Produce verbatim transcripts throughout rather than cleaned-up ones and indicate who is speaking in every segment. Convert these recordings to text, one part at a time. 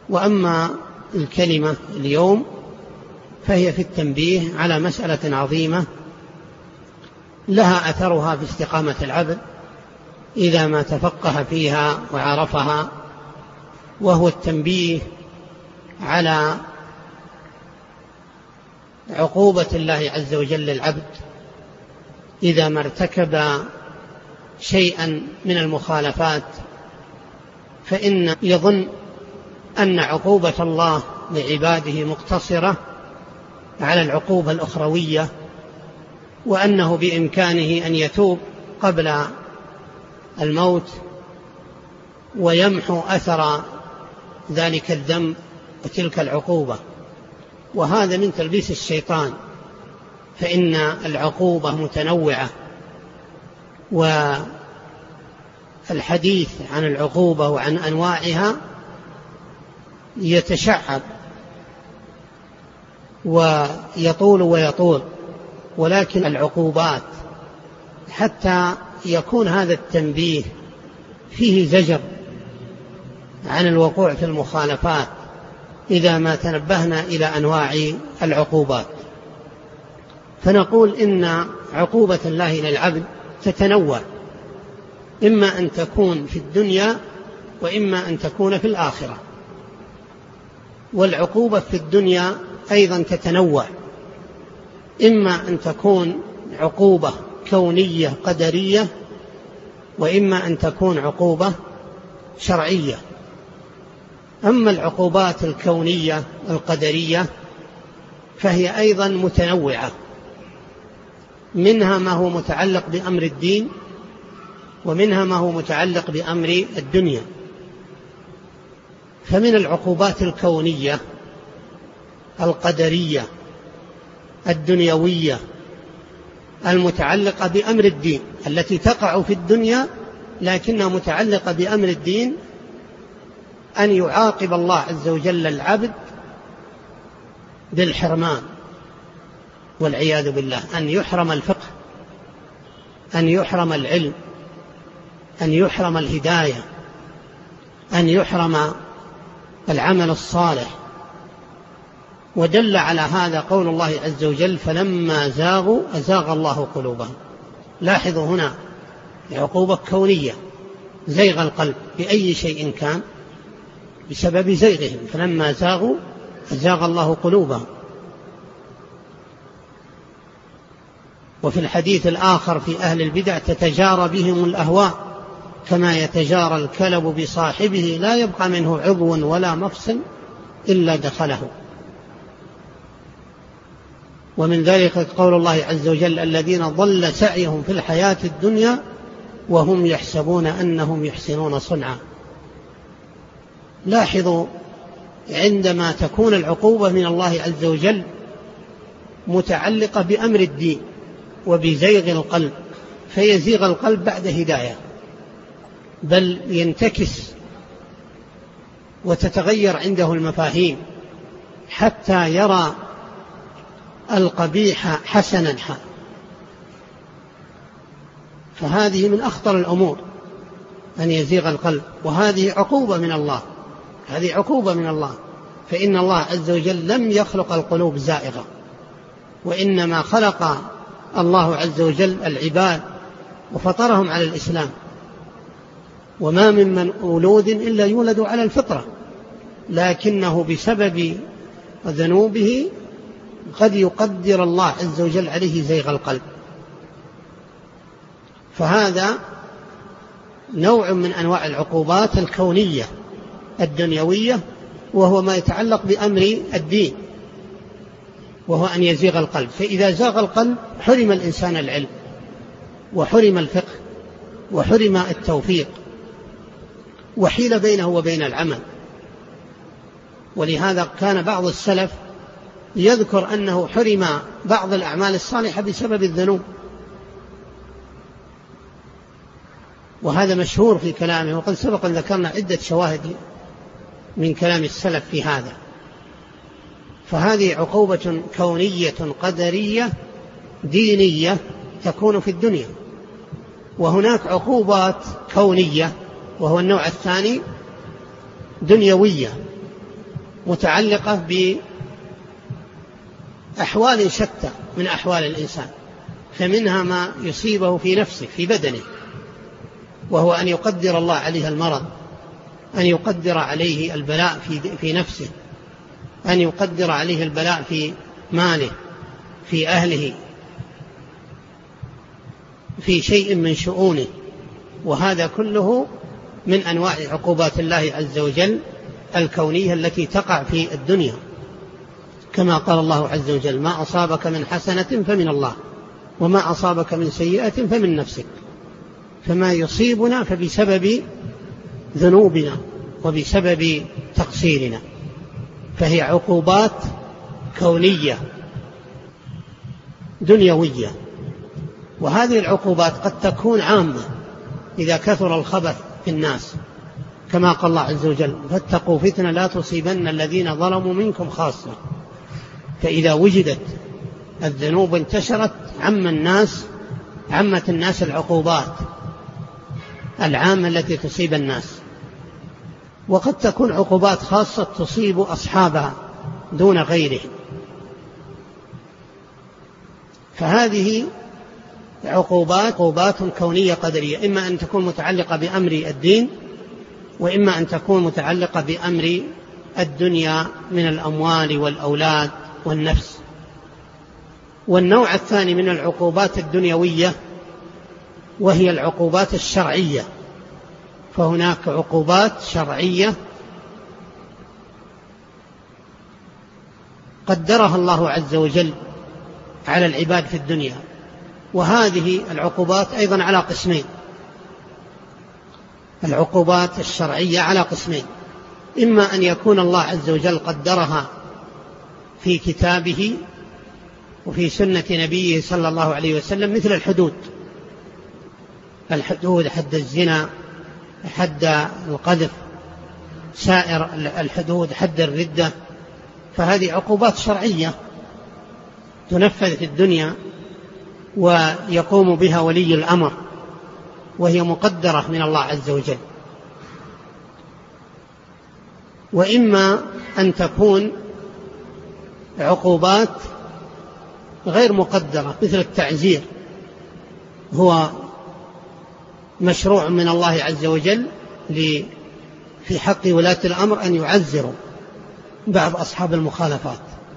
Speaker 1: وأما الكلمة اليوم فهي في التنبيه على مسألة عظيمة لها أثرها في استقامة العبد إذا ما تفقه فيها وعرفها، وهو التنبيه على عقوبة الله عز وجل للعبد إذا ما ارتكب شيئا من المخالفات، فإن يظن أن عقوبة الله لعباده مقتصرة على العقوبة الأخروية، وأنه بإمكانه أن يتوب قبل الموت ويمحو أثر ذلك الذنب وتلك العقوبة، وهذا من تلبيس الشيطان، فإن العقوبة متنوعة، والحديث عن العقوبة وعن أنواعها يتشعب ويطول ويطول، ولكن العقوبات حتى يكون هذا التنبيه فيه زجر عن الوقوع في المخالفات إذا ما تنبهنا إلى أنواع العقوبات. فنقول إن عقوبة الله للعبد تتنوع، إما أن تكون في الدنيا وإما أن تكون في الآخرة، والعقوبة في الدنيا أيضا تتنوع، إما أن تكون عقوبة كونية قدرية، وإما أن تكون عقوبة شرعية. أما العقوبات الكونية القدرية فهي أيضا متنوعة، منها ما هو متعلق بأمر الدين، ومنها ما هو متعلق بأمر الدنيا. فمن العقوبات الكونية القدرية الدنيوية المتعلقة بأمر الدين التي تقع في الدنيا لكنها متعلقة بأمر الدين، أن يعاقب الله عز وجل العبد بالحرمان والعياذ بالله، أن يحرم الفقه، أن يحرم العلم، أن يحرم الهداية، أن يحرم العمل الصالح. ودل على هذا قول الله عز وجل: فلما زاغوا أزاغ الله قلوبهم. لاحظوا هنا عقوبة كونية، زيغ القلب بأي شيء كان بسبب زيغهم، فلما زاغوا أزاغ الله قلوبهم. وفي الحديث الآخر في أهل البدع: تتجارى بهم الأهواء كما يتجارى الكلب بصاحبه لا يبقى منه عضو ولا مفصل إلا دخله. ومن ذلك قول الله عز وجل: الذين ضل سعيهم في الحياة الدنيا وهم يحسبون أنهم يحسنون صنعا. لاحظوا عندما تكون العقوبة من الله عز وجل متعلقة بأمر الدين وبزيغ القلب، فيزيغ القلب بعد هداية، بل ينتكس وتتغير عنده المفاهيم حتى يرى القبيح حسنا، فهذه من أخطر الأمور أن يزيغ القلب، وهذه عقوبة من الله، هذه عقوبة من الله، فإن الله عز وجل لم يخلق القلوب زائغة، وإنما خلق الله عز وجل العباد وفطرهم على الإسلام، وما من مولود إلا يولد على الفطرة، لكنه بسبب ذنوبه قد يقدر الله عز وجل عليه زيغ القلب. فهذا نوع من أنواع العقوبات الكونية الدنيوية، وهو ما يتعلق بأمر الدين، وهو أن يزيغ القلب. فإذا زاغ القلب حرم الإنسان العلم، وحرم الفقه، وحرم التوفيق، وحيل بينه وبين العمل. ولهذا كان بعض السلف يذكر أنه حرم بعض الأعمال الصالحة بسبب الذنوب، وهذا مشهور في كلامه، وقد سبق أن ذكرنا عدة شواهد من كلام السلف في هذا. فهذه عقوبة كونية قدرية دينية تكون في الدنيا، وهناك عقوبات كونية وهو النوع الثاني دنيوية متعلقة بأحوال شتى من أحوال الإنسان، فمنها ما يصيبه في نفسه في بدنه، وهو أن يقدر الله عليه المرض، أن يقدر عليه البلاء في, في نفسه، أن يقدر عليه البلاء في ماله، في أهله، في شيء من شؤونه. وهذا كله من أنواع عقوبات الله عز وجل الكونية التي تقع في الدنيا، كما قال الله عز وجل: ما أصابك من حسنة فمن الله وما أصابك من سيئة فمن نفسك. فما يصيبنا فبسبب ذنوبنا وبسبب تقصيرنا، فهي عقوبات كونية دنيوية. وهذه العقوبات قد تكون عامة إذا كثر الخبث في الناس، كما قال الله عز وجل: فاتقوا فتنة لا تصيبن الذين ظلموا منكم خاصة. فإذا وجدت الذنوب انتشرت عم الناس عمت الناس العقوبات العامة التي تصيب الناس. وقد تكون عقوبات خاصة تصيب أصحابها دون غيرهم. فهذه عقوبات عقوبات كونية قدرية، إما أن تكون متعلقة بأمر الدين، وإما أن تكون متعلقة بأمر الدنيا من الأموال والأولاد والنفس. والنوع الثاني من العقوبات الدنيوية وهي العقوبات الشرعية. فهناك عقوبات شرعية قدرها الله عز وجل على العباد في الدنيا، وهذه العقوبات أيضا على قسمين. العقوبات الشرعية على قسمين: إما أن يكون الله عز وجل قدرها في كتابه وفي سنة نبيه صلى الله عليه وسلم، مثل الحدود الحدود حد الزنا، حد القذف، سائر الحدود، حد الردة. فهذه عقوبات شرعية تنفذ في الدنيا ويقوم بها ولي الأمر، وهي مقدرة من الله عز وجل. وإما أن تكون عقوبات غير مقدرة، مثل التعزير، هو مشروع من الله عز وجل في حق ولاة الأمر أن يعزروا بعض أصحاب المخالفات،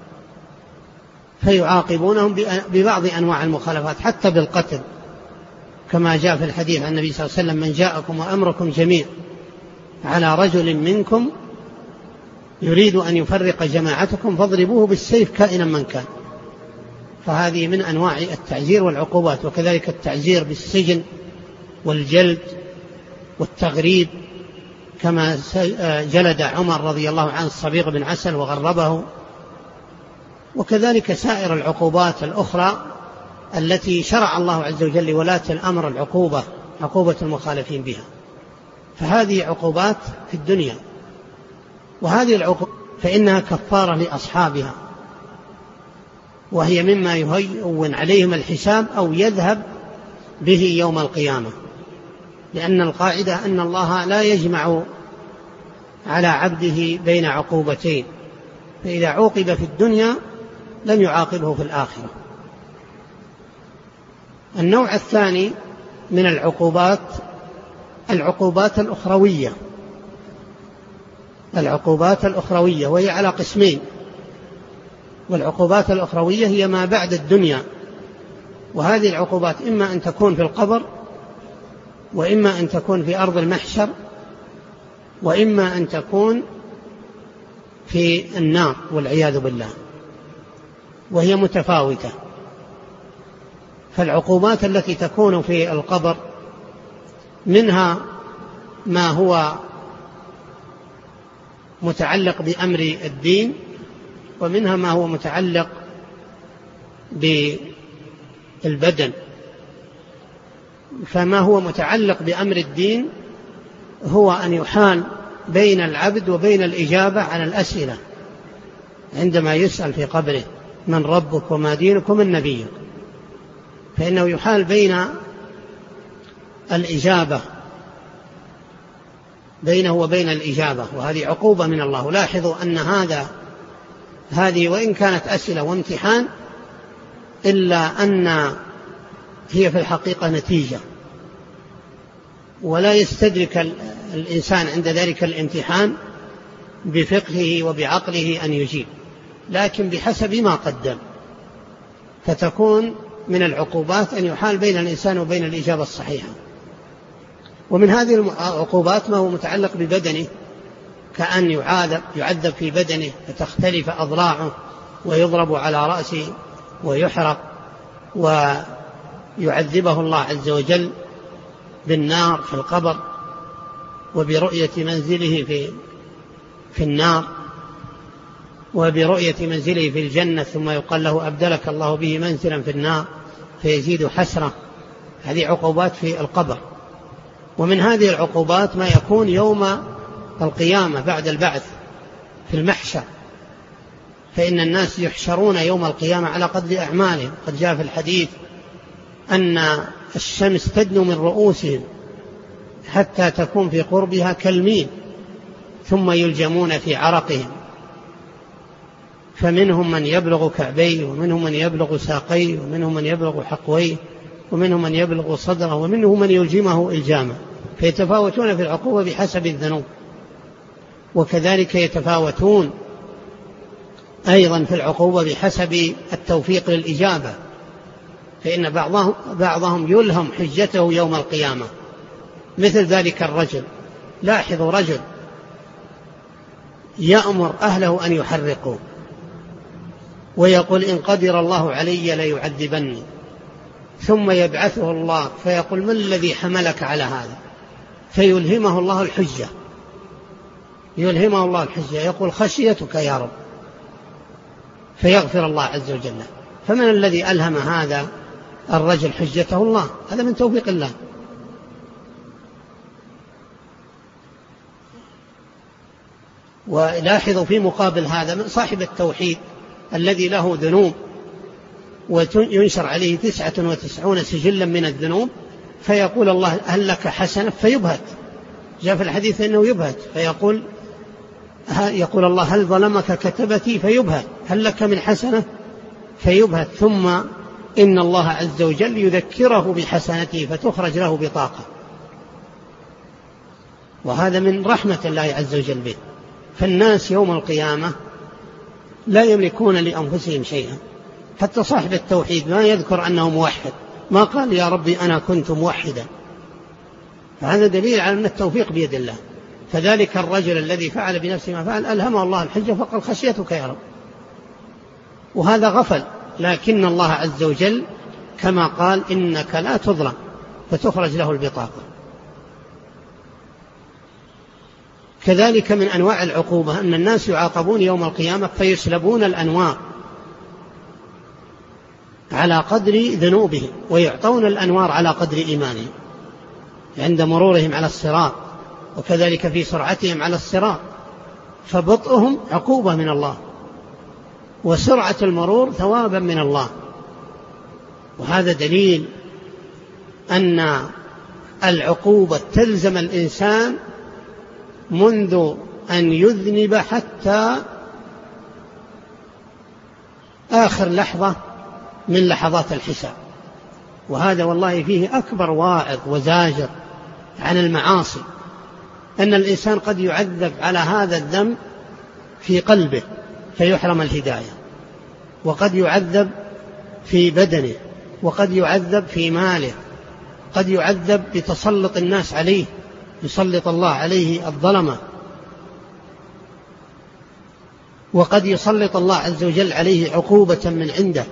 Speaker 1: فيعاقبونهم ببعض أنواع المخالفات حتى بالقتل، كما جاء في الحديث عن النبي صلى الله عليه وسلم: من جاءكم وأمركم جميع على رجل منكم يريد أن يفرق جماعتكم فاضربوه بالسيف كائنا من كان. فهذه من أنواع التعزير والعقوبات. وكذلك التعزير بالسجن والجلد والتغريب، كما جلد عمر رضي الله عنه الصبيغ بن عسل وغربه. وكذلك سائر العقوبات الأخرى التي شرع الله عز وجل لولاة الأمر العقوبة، عقوبة المخالفين بها. فهذه عقوبات في الدنيا، وهذه العقوبة فإنها كفارة لأصحابها، وهي مما يهون عليهم الحساب أو يذهب به يوم القيامة. لأن القاعدة أن الله لا يجمع على عبده بين عقوبتين، فإذا عوقب في الدنيا لم يعاقبه في الآخرة. النوع الثاني من العقوبات العقوبات الأخروية العقوبات الأخروية وهي على قسمين. والعقوبات الأخروية هي ما بعد الدنيا، وهذه العقوبات إما أن تكون في القبر، وإما أن تكون في أرض المحشر، وإما أن تكون في النار والعياذ بالله، وهي متفاوتة. فالعقوبات التي تكون في القبر منها ما هو متعلق بأمر الدين، ومنها ما هو متعلق بالبدن. فما هو متعلق بأمر الدين هو أن يحال بين العبد وبين الإجابة عن الأسئلة عندما يسأل في قبره: من ربك وما دينك ومن نبيك؟ فإنه يحال بين الإجابة بينه وبين الإجابة، وهذه عقوبة من الله. لاحظوا أن هذا هذه وإن كانت أسئلة وامتحان إلا أن هي في الحقيقة نتيجة، ولا يستدرك الإنسان عند ذلك الامتحان بفقهه وبعقله أن يجيب، لكن بحسب ما قدم، فتكون من العقوبات أن يحال بين الإنسان وبين الإجابة الصحيحة. ومن هذه العقوبات ما هو متعلق ببدنه، كأن يعذب يعذب في بدنه فتختلف أضلاعه ويضرب على رأسه ويحرق، ويعذبه الله عز وجل بالنار في القبر، وبرؤية منزله في في النار، وبرؤية منزله في الجنة، ثم يقال له أبدلك الله به منزلا في النار فيزيد حسرة. هذه عقوبات في القبر. ومن هذه العقوبات ما يكون يوم القيامة بعد البعث في المحشر، فإن الناس يحشرون يوم القيامة على قدر أعمالهم. قد جاء في الحديث أن الشمس تدنو من رؤوسهم حتى تكون في قربها كالميل، ثم يلجمون في عرقهم، فمنهم من يبلغ كعبيه، ومنهم من يبلغ ساقيه، ومنهم من يبلغ حقويه، ومنهم من يبلغ صدره، ومنهم من يلجمه إلجاما. فيتفاوتون في العقوبة بحسب الذنوب. وكذلك يتفاوتون أيضا في العقوبة بحسب التوفيق للإجابة، فإن بعضهم, بعضهم يلهم حجته يوم القيامة، مثل ذلك الرجل. لاحظوا رجل يأمر أهله أن يحرقوا ويقول إن قدر الله علي ليعذبني، ثم يبعثه الله فيقول ما الذي حملك على هذا؟ فيلهمه الله الحجة يلهمه الله الحجة يقول خشيتك يا رب، فيغفر الله عز وجل. فمن الذي ألهم هذا الرجل حجته؟ الله. هذا من توفيق الله. ولاحظوا في مقابل هذا من صاحب التوحيد الذي له ذنوب وينشر عليه تسعة وتسعون سجلا من الذنوب، فيقول الله هل لك حسنة؟ فيبهت. جاء في الحديث أنه يبهت، فيقول يقول الله هل ظلمك كتبتي؟ فيبهت. هل لك من حسنة؟ فيبهت. ثم إن الله عز وجل يذكره بحسنته فتخرج له بطاقة، وهذا من رحمة الله عز وجل به. فالناس يوم القيامة لا يملكون لأنفسهم شيئا. حتى صاحب التوحيد ما يذكر أنه موحد، ما قال يا ربي أنا كنت موحدا، فهذا دليل على أن التوفيق بيد الله. فذلك الرجل الذي فعل بنفسه ما فعل ألهمه الله الحجة فقال خشيتك يا رب، وهذا غفل. لكن الله عز وجل كما قال إنك لا تظلم، فتخرج له البطاقة. كذلك من أنواع العقوبة أن الناس يعاقبون يوم القيامة فيسلبون الأنوار على قدر ذنوبهم، ويعطون الأنوار على قدر إيمانهم عند مرورهم على الصراط، وكذلك في سرعتهم على الصراط. فبطئهم عقوبة من الله، وسرعة المرور ثوابا من الله. وهذا دليل أن العقوبة تلزم الإنسان منذ أن يذنب حتى آخر لحظة من لحظات الحساب. وهذا والله فيه أكبر واعظ وزاجر عن المعاصي، أن الإنسان قد يعذب على هذا الذنب في قلبه فيحرم الهداية، وقد يعذب في بدنه، وقد يعذب في ماله، قد يعذب بتسلط الناس عليه، يسلط الله عليه الظلمة، وقد يسلط الله عز وجل عليه عقوبة من عنده،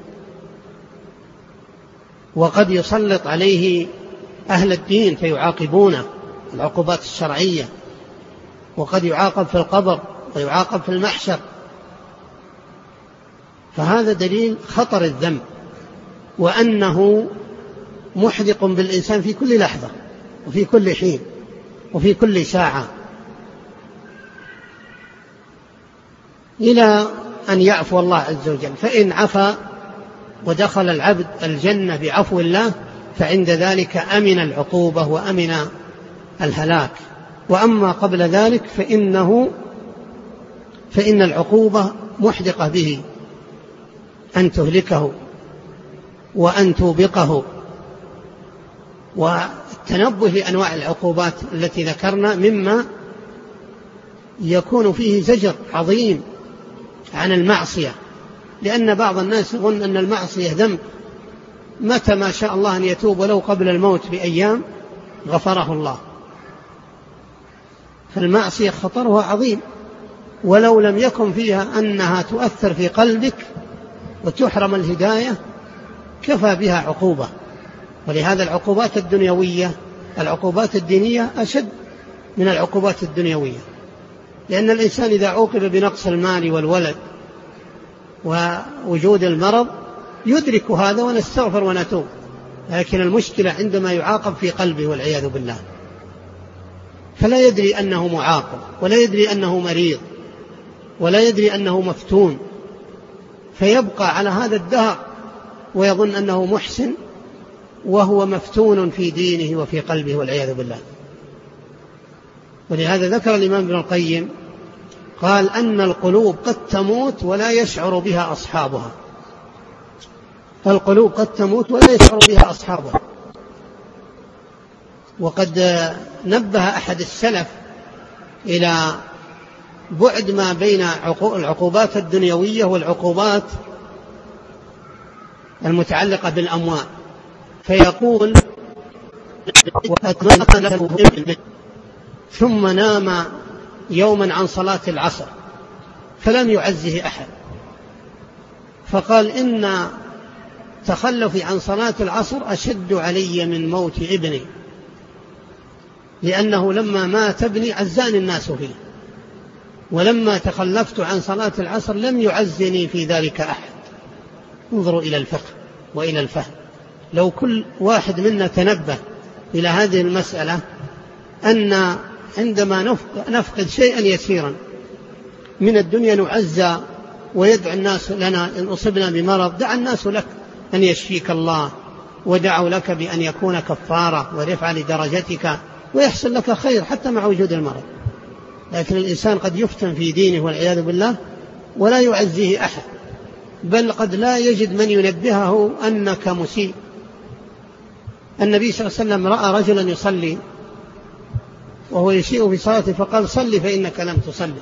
Speaker 1: وقد يسلط عليه أهل الدين فيعاقبونه العقوبات الشرعية، وقد يعاقب في القبر ويعاقب في المحشر. فهذا دليل خطر الذنب، وأنه محدق بالإنسان في كل لحظة وفي كل حين وفي كل ساعة، إلى أن يعفو الله عز وجل. فإن عفا ودخل العبد الجنة بعفو الله فعند ذلك أمن العقوبة وأمن الهلاك. وأما قبل ذلك فإنه فإن العقوبة محدقة به، أن تهلكه وأن توبقه. والتنبه لأنواع العقوبات التي ذكرنا مما يكون فيه زجر عظيم عن المعصية، لأن بعض الناس يظن أن المعصية ذنب متى ما شاء الله أن يتوب ولو قبل الموت بأيام غفره الله. فالمعصية خطرها عظيم، ولو لم يكن فيها أنها تؤثر في قلبك وتحرم الهداية كفى بها عقوبة. ولهذا العقوبات الدنيوية العقوبات الدينية أشد من العقوبات الدنيوية، لأن الإنسان إذا عوقب بنقص المال والولد ووجود المرض يدرك هذا ونستغفر ونتوب، لكن المشكلة عندما يعاقب في قلبه والعياذ بالله، فلا يدري أنه معاقب، ولا يدري أنه مريض، ولا يدري أنه مفتون، فيبقى على هذا الدهر ويظن أنه محسن وهو مفتون في دينه وفي قلبه والعياذ بالله. ولهذا ذكر الإمام ابن القيم قال أن القلوب قد تموت ولا يشعر بها أصحابها. القلوب قد تموت ولا يشعر بها أصحابها. وقد نبه أحد السلف إلى بعد ما بين العقوبات الدنيوية والعقوبات المتعلقة بالأموال، فيقول ثم نام يوما عن صلاة العصر فلم يعزه أحد، فقال إن تخلفي عن صلاة العصر أشد علي من موت ابني، لأنه لما مات ابني عزاني الناس فيه، ولما تخلفت عن صلاة العصر لم يعزني في ذلك أحد. انظروا إلى الفقه وإلى الفهم. لو كل واحد منا تنبه إلى هذه المسألة، أن عندما نفقد شيئا يسيرا من الدنيا نعزى ويدعو الناس لنا إن أصبنا بمرض، دعا الناس لك أن يشفيك الله، ودعوا لك بأن يكون كفارة ورفع لدرجتك ويحصل لك خير حتى مع وجود المرض. لكن الإنسان قد يفتن في دينه والعياذ بالله ولا يعزيه أحد، بل قد لا يجد من ينبهه أنك مسيء. النبي صلى الله عليه وسلم رأى رجلا يصلي وهو يسيء في صلاته فقال صلي فإنك لم تصلي.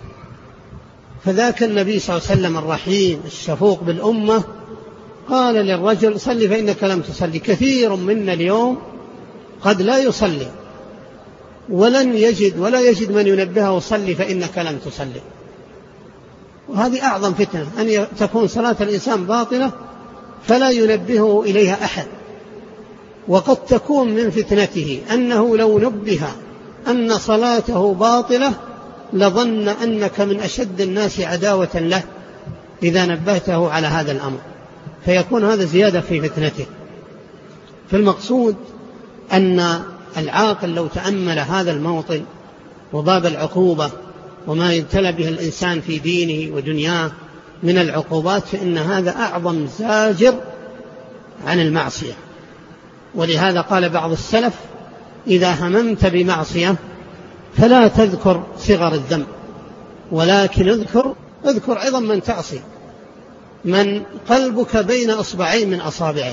Speaker 1: فذاك النبي صلى الله عليه وسلم الرحيم الشفوق بالأمة قال للرجل صلي فإنك لم تصلي. كثير منا اليوم قد لا يصلي ولن يجد ولا يجد من ينبهه صلي فإنك لم تصلي. وهذه أعظم فتنة، أن تكون صلاة الإنسان باطلة فلا ينبهه إليها أحد. وقد تكون من فتنته أنه لو نبه أن صلاته باطلة لظن أنك من أشد الناس عداوة له إذا نبهته على هذا الأمر، فيكون هذا زيادة في فتنته. فالمقصود أن العاقل لو تأمل هذا الموطن وباب العقوبة وما يبتلى به الإنسان في دينه ودنياه من العقوبات، فإن هذا أعظم زاجر عن المعصية. ولهذا قال بعض السلف إذا هممت بمعصية فلا تذكر صغر الذنب، ولكن اذكر اذكر عظم من تعصي، من قلبك بين أصبعين من أصابعه،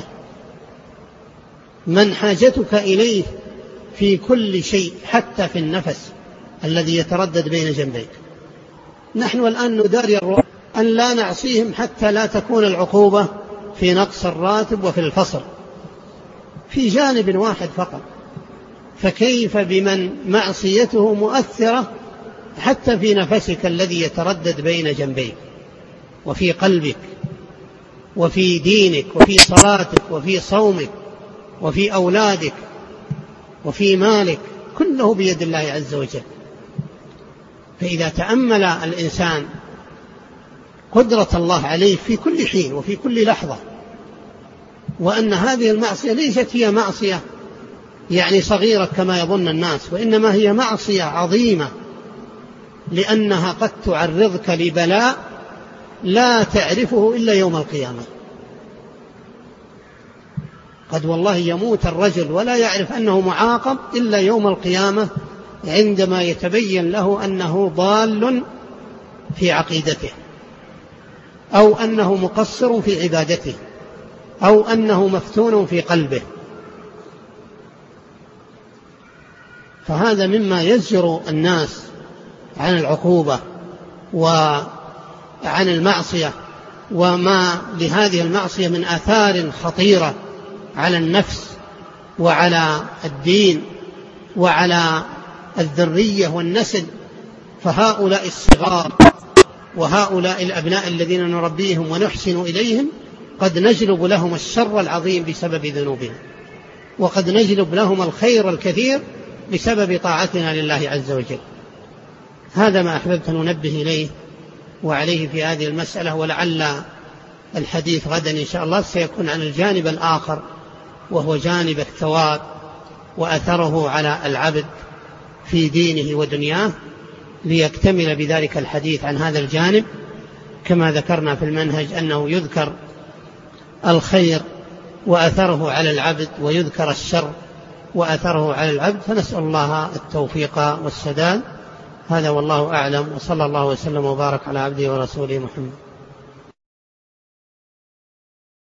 Speaker 1: من حاجتك إليه في كل شيء حتى في النفس الذي يتردد بين جنبيك. نحن الآن نداري الرؤى أن لا نعصيهم حتى لا تكون العقوبة في نقص الراتب وفي الفصل في جانب واحد فقط، فكيف بمن معصيته مؤثرة حتى في نفسك الذي يتردد بين جنبيك وفي قلبك وفي دينك وفي صلاتك وفي صومك وفي أولادك وفي مالك، كله بيد الله عز وجل. فإذا تأمل الإنسان قدرة الله عليه في كل حين وفي كل لحظة، وأن هذه المعصية ليست هي معصية يعني صغيرة كما يظن الناس، وإنما هي معصية عظيمة، لأنها قد تعرضك لبلاء لا تعرفه إلا يوم القيامة. قد والله يموت الرجل ولا يعرف أنه معاقب إلا يوم القيامة عندما يتبين له أنه ضال في عقيدته، أو أنه مقصر في عبادته، أو أنه مفتون في قلبه. فهذا مما يزجر الناس عن العقوبة وعن المعصية، وما لهذه المعصية من آثار خطيرة على النفس وعلى الدين وعلى الذرية والنسل. فهؤلاء الصغار وهؤلاء الأبناء الذين نربيهم ونحسن إليهم قد نجلب لهم الشر العظيم بسبب ذنوبهم، وقد نجلب لهم الخير الكثير بسبب طاعتنا لله عز وجل. هذا ما أحببت أن ننبه إليه وعليه في هذه المسألة، ولعل الحديث غدا إن شاء الله سيكون عن الجانب الآخر، وهو جانب الثواب وأثره على العبد في دينه ودنياه، ليكتمل بذلك الحديث عن هذا الجانب. كما ذكرنا في المنهج أنه يذكر الخير وأثره على العبد، ويذكر الشر وأثره على العبد، فنسأل الله التوفيق والسداد. هذا والله أعلم، وصلى الله وسلم وبارك على عبده ورسوله محمد.